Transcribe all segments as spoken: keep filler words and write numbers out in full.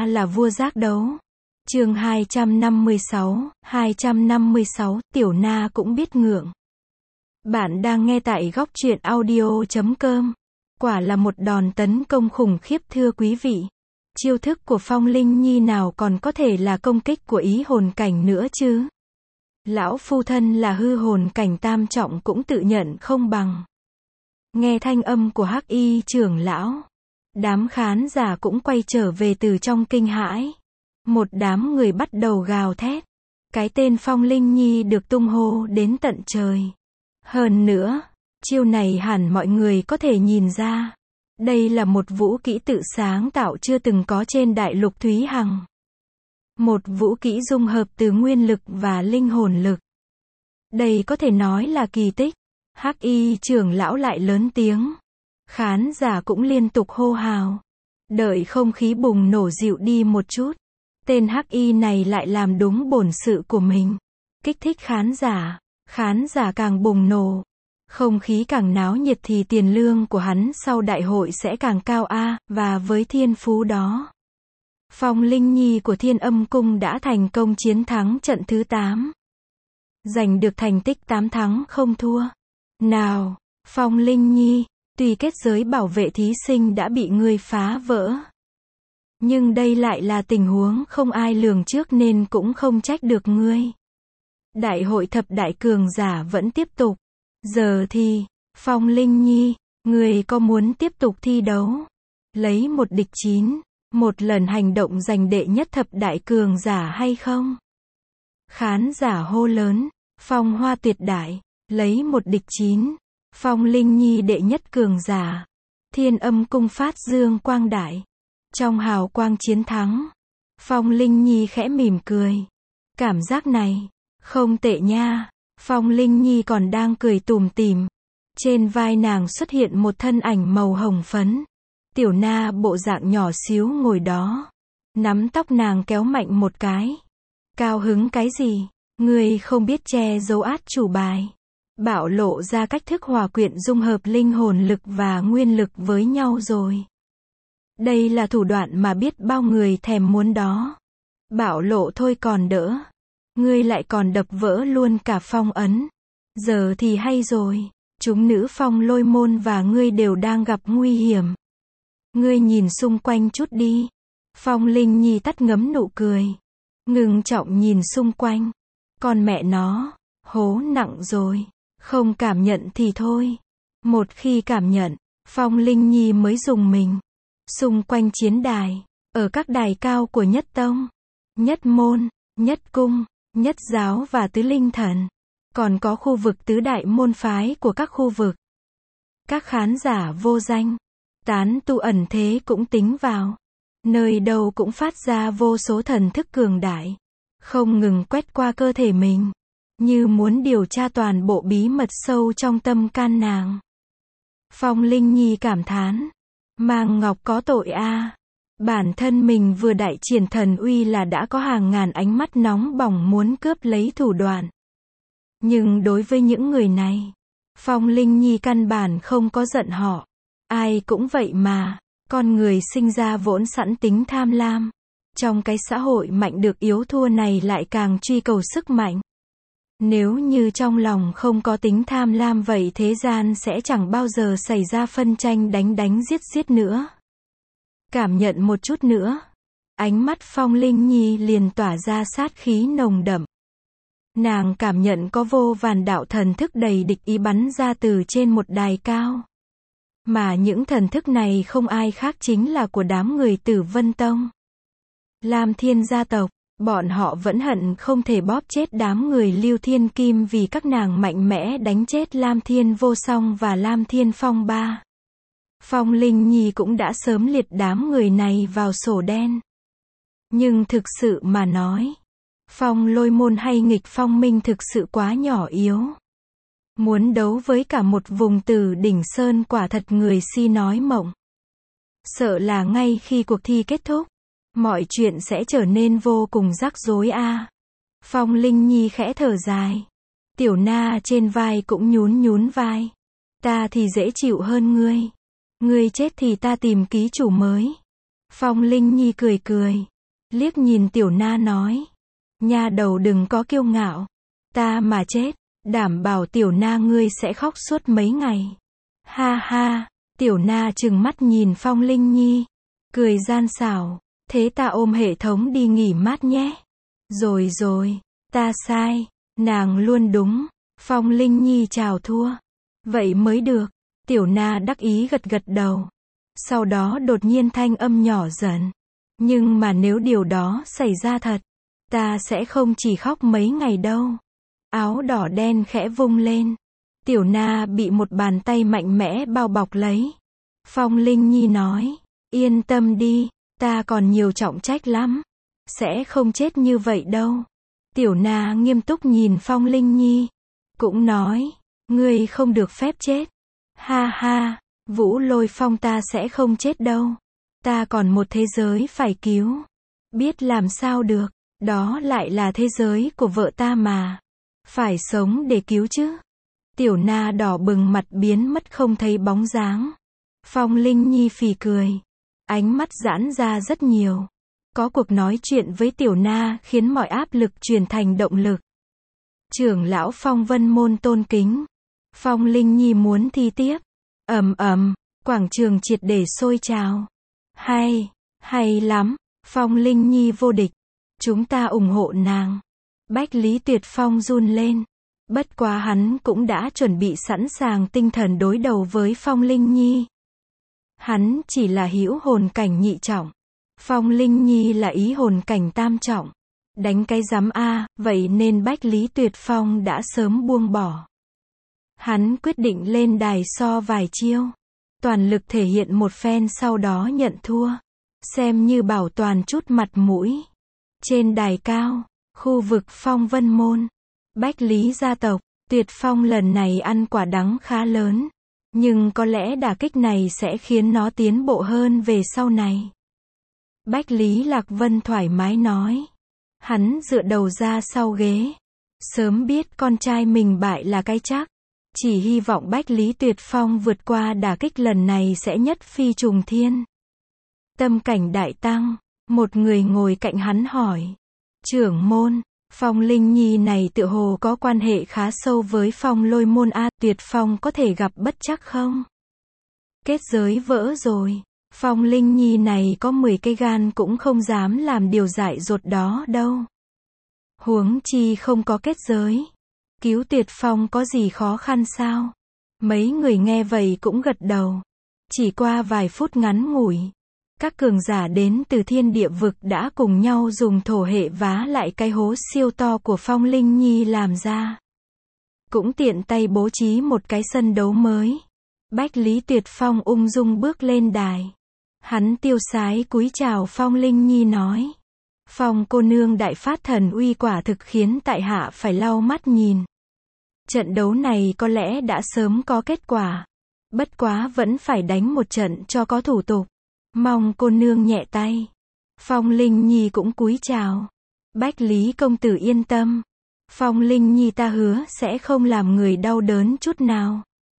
ta là vua giác đấu. Chương hai trăm năm mươi sáu, hai trăm năm mươi sáu, Tiểu Na cũng biết ngượng. Bạn đang nghe tại góc truyện audio chấm com. Quả là một đòn tấn công khủng khiếp thưa quý vị. Chiêu thức của Phong Linh Nhi nào còn có thể là công kích của ý hồn cảnh nữa chứ? Lão phu thân là hư hồn cảnh tam trọng cũng tự nhận không bằng. Nghe thanh âm của Hắc Y trưởng lão, đám khán giả cũng quay trở về từ trong kinh hãi. Một đám người bắt đầu gào thét. Cái tên Phong Linh Nhi được tung hô đến tận trời. Hơn nữa, chiêu này hẳn mọi người có thể nhìn ra. Đây là một vũ kỹ tự sáng tạo chưa từng có trên đại lục Thúy Hằng. Một vũ kỹ dung hợp từ nguyên lực và linh hồn lực. Đây có thể nói là kỳ tích. Hắc Y trưởng lão lại lớn tiếng. Khán giả cũng liên tục hô hào. Đợi không khí bùng nổ dịu đi một chút, tên Hắc Y này lại làm đúng bổn sự của mình. Kích thích khán giả. Khán giả càng bùng nổ, không khí càng náo nhiệt thì tiền lương của hắn sau đại hội sẽ càng cao a, và với thiên phú đó, Phong Linh Nhi của Thiên Âm Cung đã thành công chiến thắng trận thứ tám. Giành được thành tích tám thắng không thua. Nào, Phong Linh Nhi, tuy kết giới bảo vệ thí sinh đã bị ngươi phá vỡ, nhưng đây lại là tình huống không ai lường trước nên cũng không trách được ngươi. Đại hội thập đại cường giả vẫn tiếp tục. Giờ thì, Phong Linh Nhi, ngươi có muốn tiếp tục thi đấu? Lấy một địch chín, một lần hành động giành đệ nhất thập đại cường giả hay không? Khán giả hô lớn, phong hoa tuyệt đại, lấy một địch chín, Phong Linh Nhi đệ nhất cường giả. Thiên Âm Cung phát dương quang đại. Trong hào quang chiến thắng, Phong Linh Nhi khẽ mỉm cười. Cảm giác này không tệ nha. Phong Linh Nhi còn đang cười tủm tỉm. Trên vai nàng xuất hiện một thân ảnh màu hồng phấn. Tiểu Na bộ dạng nhỏ xíu ngồi đó. Nắm tóc nàng kéo mạnh một cái. Cao hứng cái gì? Ngươi không biết che giấu át chủ bài. Bạo lộ ra cách thức hòa quyện dung hợp linh hồn lực và nguyên lực với nhau rồi. Đây là thủ đoạn mà biết bao người thèm muốn đó. Bạo lộ thôi còn đỡ. Ngươi lại còn đập vỡ luôn cả phong ấn. Giờ thì hay rồi. Chúng nữ Phong Lôi môn và ngươi đều đang gặp nguy hiểm. Ngươi nhìn xung quanh chút đi. Phong Linh Nhi tắt ngấm nụ cười. Ngừng trọng nhìn xung quanh. Con mẹ nó, hố nặng rồi. Không cảm nhận thì thôi. Một khi cảm nhận, Phong Linh Nhi mới dùng mình. Xung quanh chiến đài, ở các đài cao của nhất tông, nhất môn, nhất cung, nhất giáo và tứ linh thần, còn có khu vực tứ đại môn phái của các khu vực. Các khán giả vô danh, tán tu ẩn thế cũng tính vào. Nơi đâu cũng phát ra vô số thần thức cường đại, không ngừng quét qua cơ thể mình, như muốn điều tra toàn bộ bí mật sâu trong tâm can nàng. Phong Linh Nhi cảm thán. Mang Ngọc có tội a. À. Bản thân mình vừa đại triển thần uy là đã có hàng ngàn ánh mắt nóng bỏng muốn cướp lấy thủ đoạn. Nhưng đối với những người này, Phong Linh Nhi căn bản không có giận họ. Ai cũng vậy mà, con người sinh ra vốn sẵn tính tham lam. Trong cái xã hội mạnh được yếu thua này lại càng truy cầu sức mạnh. Nếu như trong lòng không có tính tham lam vậy thế gian sẽ chẳng bao giờ xảy ra phân tranh đánh đánh giết giết nữa. Cảm nhận một chút nữa. Ánh mắt Phong Linh Nhi liền tỏa ra sát khí nồng đậm. Nàng cảm nhận có vô vàn đạo thần thức đầy địch ý bắn ra từ trên một đài cao. Mà những thần thức này không ai khác chính là của đám người Tử Vân Tông. Lam Thiên gia tộc. Bọn họ vẫn hận không thể bóp chết đám người Lưu Thiên Kim vì các nàng mạnh mẽ đánh chết Lam Thiên Vô Song và Lam Thiên Phong Ba. Phong Linh Nhi cũng đã sớm liệt đám người này vào sổ đen. Nhưng thực sự mà nói, Phong Lôi môn hay Nghịch Phong Minh thực sự quá nhỏ yếu. Muốn đấu với cả một vùng Tử Đỉnh Sơn quả thật người si nói mộng. Sợ là ngay khi cuộc thi kết thúc, mọi chuyện sẽ trở nên vô cùng rắc rối a. À. Phong Linh Nhi khẽ thở dài. Tiểu Na trên vai cũng nhún nhún vai. Ta thì dễ chịu hơn ngươi. Ngươi chết thì ta tìm ký chủ mới. Phong Linh Nhi cười cười. liếc nhìn Tiểu Na nói. Nha đầu đừng có kiêu ngạo. Ta mà chết, đảm bảo Tiểu Na ngươi sẽ khóc suốt mấy ngày. Ha ha, Tiểu Na trừng mắt nhìn Phong Linh Nhi. Cười gian xảo. Thế ta ôm hệ thống đi nghỉ mát nhé. Rồi rồi, ta sai. Nàng luôn đúng. Phong Linh Nhi chào thua. Vậy mới được. Tiểu Na đắc ý gật gật đầu. Sau đó đột nhiên thanh âm nhỏ dần. Nhưng mà nếu điều đó xảy ra thật, ta sẽ không chỉ khóc mấy ngày đâu. Áo đỏ đen khẽ vung lên. Tiểu Na bị một bàn tay mạnh mẽ bao bọc lấy. Phong Linh Nhi nói, yên tâm đi, ta còn nhiều trọng trách lắm. Sẽ không chết như vậy đâu. Tiểu Na nghiêm túc nhìn Phong Linh Nhi. Cũng nói, ngươi không được phép chết. Ha ha, Vũ Lôi Phong ta sẽ không chết đâu. Ta còn một thế giới phải cứu. Biết làm sao được, đó lại là thế giới của vợ ta mà. Phải sống để cứu chứ. Tiểu Na đỏ bừng mặt biến mất không thấy bóng dáng. Phong Linh Nhi phì cười. Ánh mắt giãn ra rất nhiều. Có cuộc nói chuyện với Tiểu Na khiến mọi áp lực chuyển thành động lực. Trưởng lão Phong Vân Môn tôn kính. Phong Linh Nhi muốn thi tiếp. Ầm ầm, quảng trường triệt để sôi trào. Hay, hay lắm, Phong Linh Nhi vô địch. Chúng ta ủng hộ nàng. Bách Lý Tuyệt Phong run lên. Bất quá hắn cũng đã chuẩn bị sẵn sàng tinh thần đối đầu với Phong Linh Nhi. Hắn chỉ là hữu hồn cảnh nhị trọng. Phong Linh Nhi là ý hồn cảnh tam trọng. Đánh cái rắm a, vậy nên Bách Lý Tuyệt Phong đã sớm buông bỏ. Hắn quyết định lên đài so vài chiêu. Toàn lực thể hiện một phen sau đó nhận thua. Xem như bảo toàn chút mặt mũi. Trên đài cao, khu vực Phong Vân Môn. Bách Lý gia tộc, Tuyệt Phong lần này ăn quả đắng khá lớn. Nhưng có lẽ đả kích này sẽ khiến nó tiến bộ hơn về sau này. Bách Lý Lạc Vân thoải mái nói. Hắn dựa đầu ra sau ghế. Sớm biết con trai mình bại là cái chắc. Chỉ hy vọng Bách Lý Tuyệt Phong vượt qua đả kích lần này sẽ nhất phi trùng thiên. Tâm cảnh đại tăng, một người ngồi cạnh hắn hỏi. Trưởng môn, Phong Linh Nhi này tựa hồ có quan hệ khá sâu với Phong Lôi Môn a, Tuyệt Phong có thể gặp bất trắc không? Kết giới vỡ rồi, Phong Linh Nhi này có mười cây gan cũng không dám làm điều dại dột đó đâu. Huống chi không có kết giới. Cứu Tuyệt Phong có gì khó khăn sao? Mấy người nghe vậy cũng gật đầu. Chỉ qua vài phút ngắn ngủi, các cường giả đến từ thiên địa vực đã cùng nhau dùng thổ hệ vá lại cái hố siêu to của Phong Linh Nhi làm ra. Cũng tiện tay bố trí một cái sân đấu mới. Bách Lý Tuyệt Phong ung dung bước lên đài. Hắn tiêu sái cúi chào Phong Linh Nhi nói. Phong cô nương đại phát thần uy quả thực khiến tại hạ phải lau mắt nhìn. Trận đấu này có lẽ đã sớm có kết quả. Bất quá vẫn phải đánh một trận cho có thủ tục. Mong cô nương nhẹ tay. Phong Linh Nhi cũng cúi chào. Bách Lý công tử yên tâm. Phong Linh Nhi ta hứa sẽ không làm người đau đớn chút nào.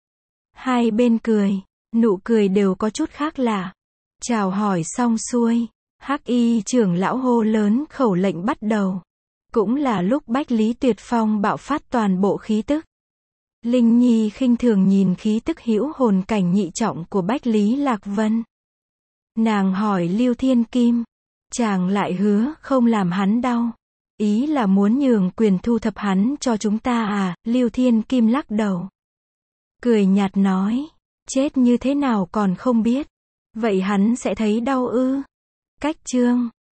Hai bên cười, nụ cười đều có chút khác lạ. Chào hỏi xong xuôi, Hắc Y trưởng lão hô lớn khẩu lệnh bắt đầu. Cũng là lúc Bách Lý Tuyệt Phong bạo phát toàn bộ khí tức. Linh Nhi khinh thường nhìn khí tức hữu hồn cảnh nhị trọng của Bách Lý Lạc Vân. Nàng hỏi Lưu Thiên Kim, chàng lại hứa không làm hắn đau. Ý là muốn nhường quyền thu thập hắn cho chúng ta à? Lưu Thiên Kim lắc đầu. Cười nhạt nói, chết như thế nào còn không biết. Vậy hắn sẽ thấy đau ư? Cách chương